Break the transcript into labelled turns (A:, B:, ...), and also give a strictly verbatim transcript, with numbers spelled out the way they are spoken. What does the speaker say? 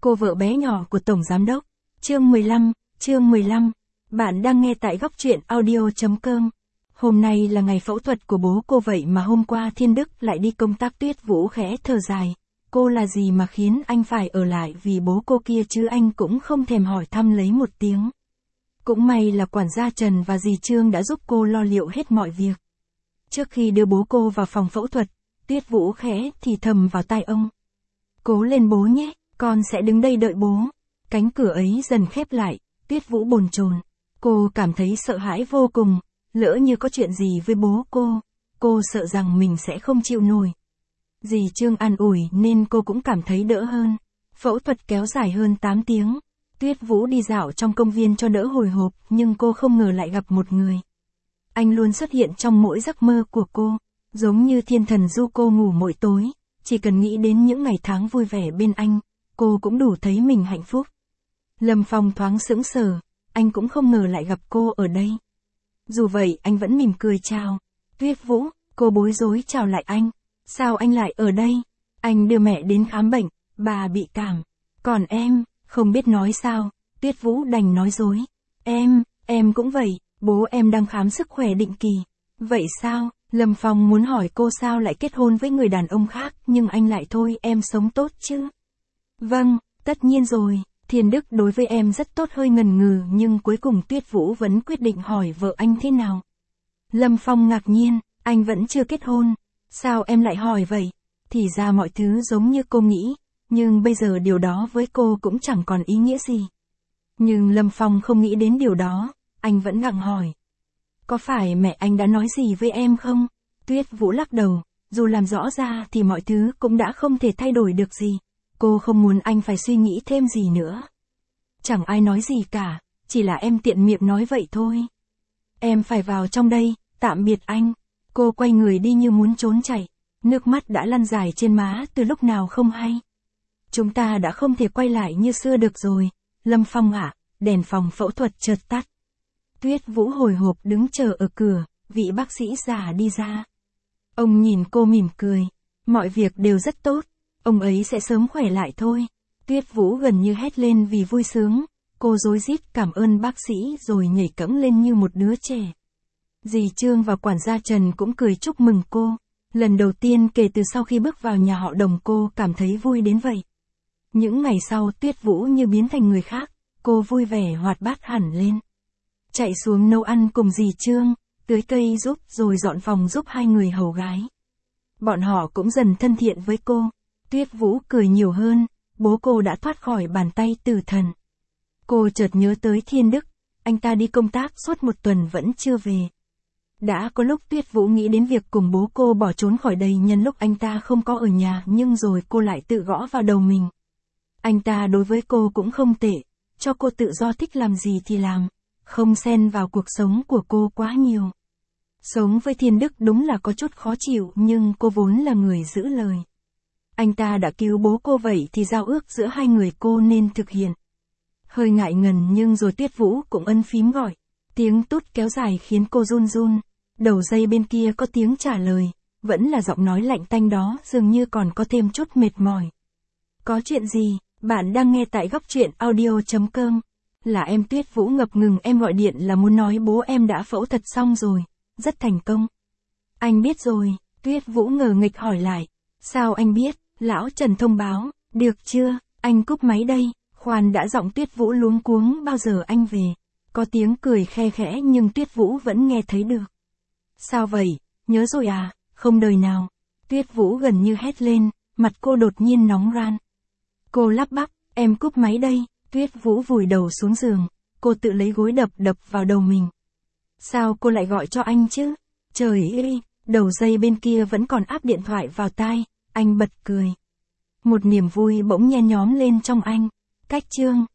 A: cô vợ bé nhỏ của Tổng Giám Đốc. Chương mười lăm, chương mười lăm. Bạn đang nghe tại góc truyện audio.com. Hôm nay là ngày phẫu thuật của bố cô vậy mà hôm qua Thiên Đức lại đi công tác. Tuyết Vũ khẽ thở dài. Cô là gì mà khiến anh phải ở lại vì bố cô kia chứ anh cũng không thèm hỏi thăm lấy một tiếng. Cũng may là quản gia Trần và dì Trương đã giúp cô lo liệu hết mọi việc. Trước khi đưa bố cô vào phòng phẫu thuật, Tuyết Vũ khẽ thì thầm vào tai ông. Cố lên bố nhé, con sẽ đứng đây đợi bố. Cánh cửa ấy dần khép lại, Tuyết Vũ bồn chồn. Cô cảm thấy sợ hãi vô cùng, lỡ như có chuyện gì với bố cô, cô sợ rằng mình sẽ không chịu nổi. Dì Trương an ủi nên cô cũng cảm thấy đỡ hơn. Phẫu thuật kéo dài hơn tám tiếng. Tuyết Vũ đi dạo trong công viên cho đỡ hồi hộp, nhưng cô không ngờ lại gặp một người. Anh luôn xuất hiện trong mỗi giấc mơ của cô, giống như thiên thần du cô ngủ mỗi tối, chỉ cần nghĩ đến những ngày tháng vui vẻ bên anh, cô cũng đủ thấy mình hạnh phúc. Lâm Phong thoáng sững sờ, anh cũng không ngờ lại gặp cô ở đây. Dù vậy anh vẫn mỉm cười chào. Tuyết Vũ, cô bối rối chào lại anh. Sao anh lại ở đây? Anh đưa mẹ đến khám bệnh, bà bị cảm. Còn em, không biết nói sao, Tuyết Vũ đành nói dối. Em, em cũng vậy, bố em đang khám sức khỏe định kỳ. Vậy sao? Lâm Phong muốn hỏi cô sao lại kết hôn với người đàn ông khác, nhưng anh lại thôi em sống tốt chứ. Vâng, tất nhiên rồi, Thiên Đức đối với em rất tốt. Hơi ngần ngừ nhưng cuối cùng Tuyết Vũ vẫn quyết định hỏi vợ anh thế nào. Lâm Phong ngạc nhiên, anh vẫn chưa kết hôn. Sao em lại hỏi vậy? Thì ra mọi thứ giống như cô nghĩ, nhưng bây giờ điều đó với cô cũng chẳng còn ý nghĩa gì. Nhưng Lâm Phong không nghĩ đến điều đó, anh vẫn gặng hỏi. Có phải mẹ anh đã nói gì với em không? Tuyết Vũ lắc đầu, dù làm rõ ra thì mọi thứ cũng đã không thể thay đổi được gì. Cô không muốn anh phải suy nghĩ thêm gì nữa. Chẳng ai nói gì cả, chỉ là em tiện miệng nói vậy thôi. Em phải vào trong đây, tạm biệt anh. Cô quay người đi như muốn trốn chạy, nước mắt đã lăn dài trên má từ lúc nào không hay. Chúng ta đã không thể quay lại như xưa được rồi, Lâm Phong ạ. Đèn phòng phẫu thuật chợt tắt. Tuyết Vũ hồi hộp đứng chờ ở cửa, vị bác sĩ già đi ra. Ông nhìn cô mỉm cười, mọi việc đều rất tốt, ông ấy sẽ sớm khỏe lại thôi. Tuyết Vũ gần như hét lên vì vui sướng, cô rối rít cảm ơn bác sĩ rồi nhảy cẫng lên như một đứa trẻ. Dì Trương và quản gia Trần cũng cười chúc mừng cô. Lần đầu tiên kể từ sau khi bước vào nhà họ Đồng cô cảm thấy vui đến vậy. Những ngày sau Tuyết Vũ như biến thành người khác, cô vui vẻ hoạt bát hẳn lên. Chạy xuống nấu ăn cùng dì Trương, tưới cây giúp rồi dọn phòng giúp hai người hầu gái. Bọn họ cũng dần thân thiện với cô. Tuyết Vũ cười nhiều hơn, bố cô đã thoát khỏi bàn tay tử thần. Cô chợt nhớ tới Thiên Đức, anh ta đi công tác suốt một tuần vẫn chưa về. Đã có lúc Tuyết Vũ nghĩ đến việc cùng bố cô bỏ trốn khỏi đây nhân lúc anh ta không có ở nhà, nhưng rồi cô lại tự gõ vào đầu mình. Anh ta đối với cô cũng không tệ, cho cô tự do thích làm gì thì làm, không xen vào cuộc sống của cô quá nhiều. Sống với Thiên Đức đúng là có chút khó chịu, nhưng cô vốn là người giữ lời. Anh ta đã cứu bố cô vậy thì giao ước giữa hai người cô nên thực hiện. Hơi ngại ngần nhưng rồi Tuyết Vũ cũng ấn phím gọi. Tiếng tút kéo dài khiến cô run run. Đầu dây bên kia có tiếng trả lời, vẫn là giọng nói lạnh tanh đó, dường như còn có thêm chút mệt mỏi. Có chuyện gì? Bạn đang nghe tại góc truyện audio.com. Là em. Tuyết Vũ ngập ngừng, em gọi điện là muốn nói bố em đã phẫu thuật xong rồi, rất thành công. Anh biết rồi, Tuyết Vũ ngờ nghịch hỏi lại. Sao anh biết? Lão Trần thông báo, được chưa, anh cúp máy đây. Khoan đã, giọng Tuyết Vũ luống cuống, bao giờ anh về? Có tiếng cười khe khẽ nhưng Tuyết Vũ vẫn nghe thấy được. Sao vậy, nhớ rồi à, không đời nào. Tuyết Vũ gần như hét lên, mặt cô đột nhiên nóng ran. Cô lắp bắp, em cúp máy đây. Tuyết Vũ vùi đầu xuống giường, cô tự lấy gối đập đập vào đầu mình. Sao cô lại gọi cho anh chứ? Trời ơi, đầu dây bên kia vẫn còn áp điện thoại vào tai, anh bật cười. Một niềm vui bỗng nhen nhóm lên trong anh. Cách chương.